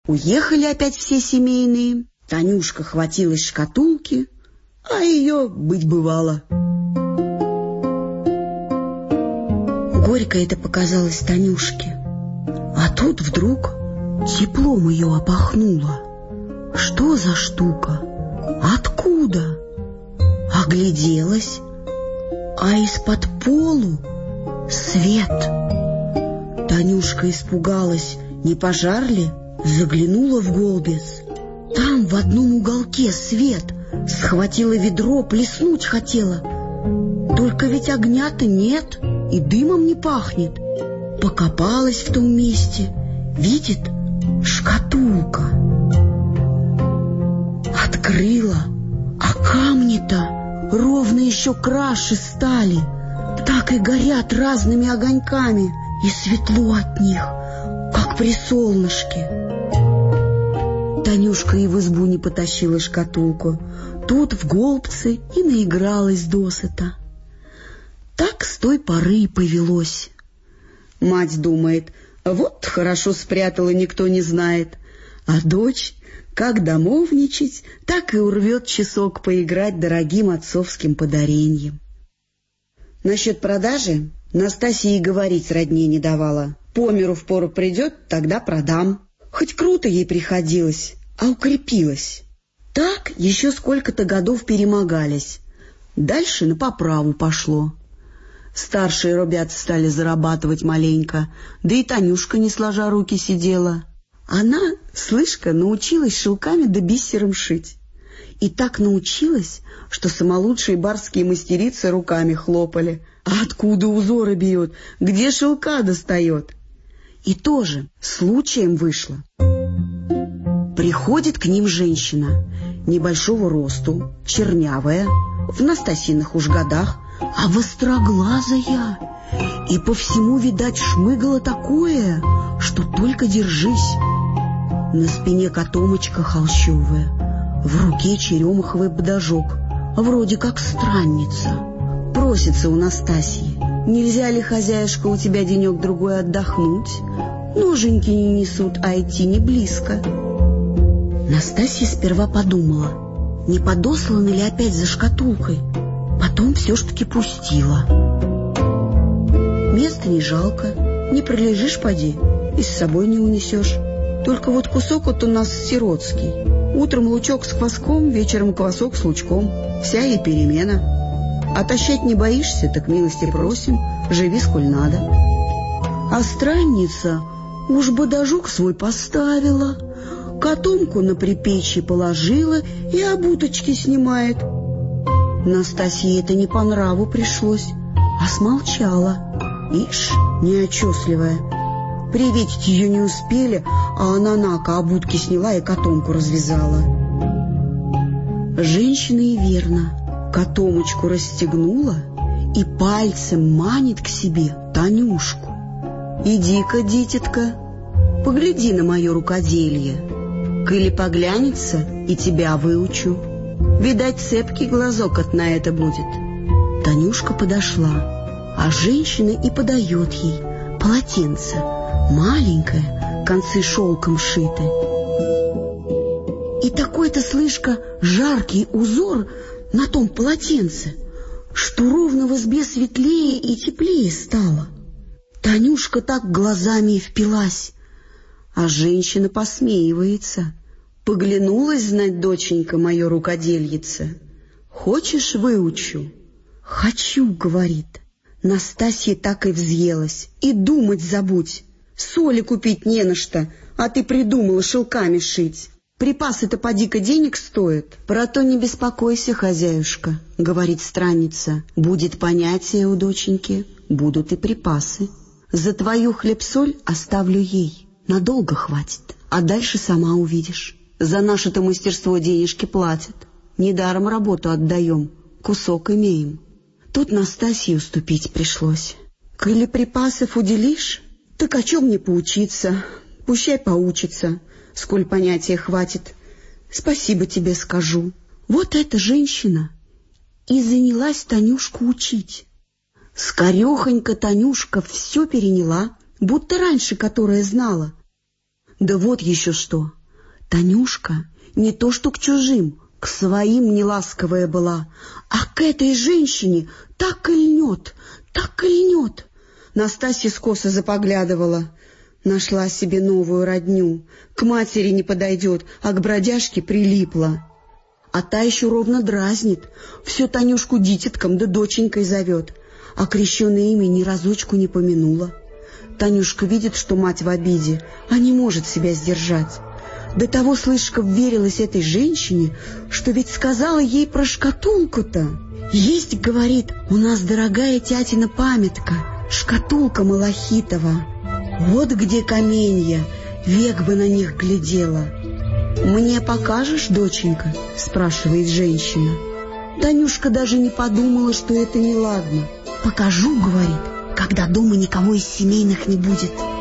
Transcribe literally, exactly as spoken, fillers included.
Уехали опять все семейные. Танюшка хватилась шкатулки, а ее быть бывало. Горько это показалось Танюшке. А тут вдруг теплом ее опахнуло. Что за штука? Откуда? Огляделась, а из-под полу свет. Танюшка испугалась, не пожар ли, заглянула в голбец. Там в одном уголке свет. Схватила ведро, плеснуть хотела. Только ведь огня-то нет и дымом не пахнет. Покопалась в том месте, видит, шкатулка. Открыла, а камни-то ровно еще краше стали. Так и горят разными огоньками, и светло от них, как при солнышке. Танюшка и в избу не потащила шкатулку. Тут в голбце и наигралась досыта. Так с той поры и повелось. Мать думает, вот хорошо спрятала, никто не знает. А дочь, как домовничать, так и урвет часок поиграть дорогим отцовским подареньем. Насчет продажи Настасья и говорить родне не давала. По миру впору придет, тогда продам. Хоть круто ей приходилось, а укрепилась. Так еще сколько-то годов перемогались. Дальше на поправу пошло. Старшие ребята стали зарабатывать маленько, да и Танюшка не сложа руки сидела. Она, слышка, научилась шелками да бисером шить. И так научилась, что самолучшие барские мастерицы руками хлопали. А откуда узоры бьет, где шелка достает? И тоже случаем вышло. Приходит к ним женщина, небольшого росту, чернявая, в Настасьиных уж годах, а востроглазая. И по всему, видать, шмыгало такое, что только держись. На спине котомочка холщовая, в руке черемаховый подожок, вроде как странница. Просится у Настасьи: нельзя ли, хозяюшка, у тебя денек-другой отдохнуть? Ноженьки не несут, а идти не близко. Настасья сперва подумала, не подослана ли опять за шкатулкой. Потом все ж таки пустила. Места не жалко, не пролежишь, поди, и с собой не унесешь. Только вот кусок вот у нас сиротский. Утром лучок с кваском, вечером квасок с лучком. Вся и перемена. А тащать не боишься, так милости просим, живи сколь надо. А странница уж бодажок свой поставила, котомку на припечье положила и обуточки снимает. Настасье это не по нраву пришлось, а смолчала. Ишь, неочесливая. Приветить ее не успели, а она нако обутки сняла и котомку развязала. Женщина и верно котомочку расстегнула и пальцем манит к себе Танюшку. «Иди-ка, дитятка, погляди на мое рукоделье. Коли поглянется, и тебя выучу. Видать, цепкий глазок от на это будет». Танюшка подошла, а женщина и подает ей полотенце, маленькое, концы шелком шиты. И такой-то, слышка, жаркий узор на том полотенце, что ровно в избе светлее и теплее стало. Танюшка так глазами и впилась, а женщина посмеивается. Поглянулась, знать, доченька, мое рукодельице. «Хочешь, выучу?» «Хочу», — говорит. Настасья так и взъелась. «И думать забудь. Соли купить не на что, а ты придумала шелками шить. Припасы-то поди-ка денег стоят». «Про то не беспокойся, хозяюшка», — говорит странница. «Будет понятие у доченьки, будут и припасы. За твою хлеб-соль оставлю ей. Надолго хватит, а дальше сама увидишь. За наше-то мастерство денежки платят. Недаром работу отдаем, кусок имеем». Тут Настасье уступить пришлось. «Коли припасов уделишь, так о чем мне поучиться? Пущай поучится, сколь понятия хватит. Спасибо тебе скажу». Вот эта женщина и занялась Танюшку учить. Скорехонько Танюшка все переняла, будто раньше которая знала. Да вот еще что. Танюшка не то что к чужим, к своим неласковая была, а к этой женщине так и льнет, так и льнет. Настасья скоса запоглядывала. Нашла себе новую родню. К матери не подойдет, а к бродяжке прилипла. А та еще ровно дразнит. Все Танюшку дитятком да доченькой зовет. А крещеное имя ни разочку не помянула. Танюшка видит, что мать в обиде, а не может себя сдержать. До того слышка вверилась этой женщине, что ведь сказала ей про шкатулку-то. «Есть, — говорит, — у нас дорогая тятина памятка, шкатулка малахитова. Вот где каменья, век бы на них глядела». «Мне покажешь, доченька?» — спрашивает женщина. Танюшка даже не подумала, что это неладно. «Покажу, — говорит, — когда дома никого из семейных не будет».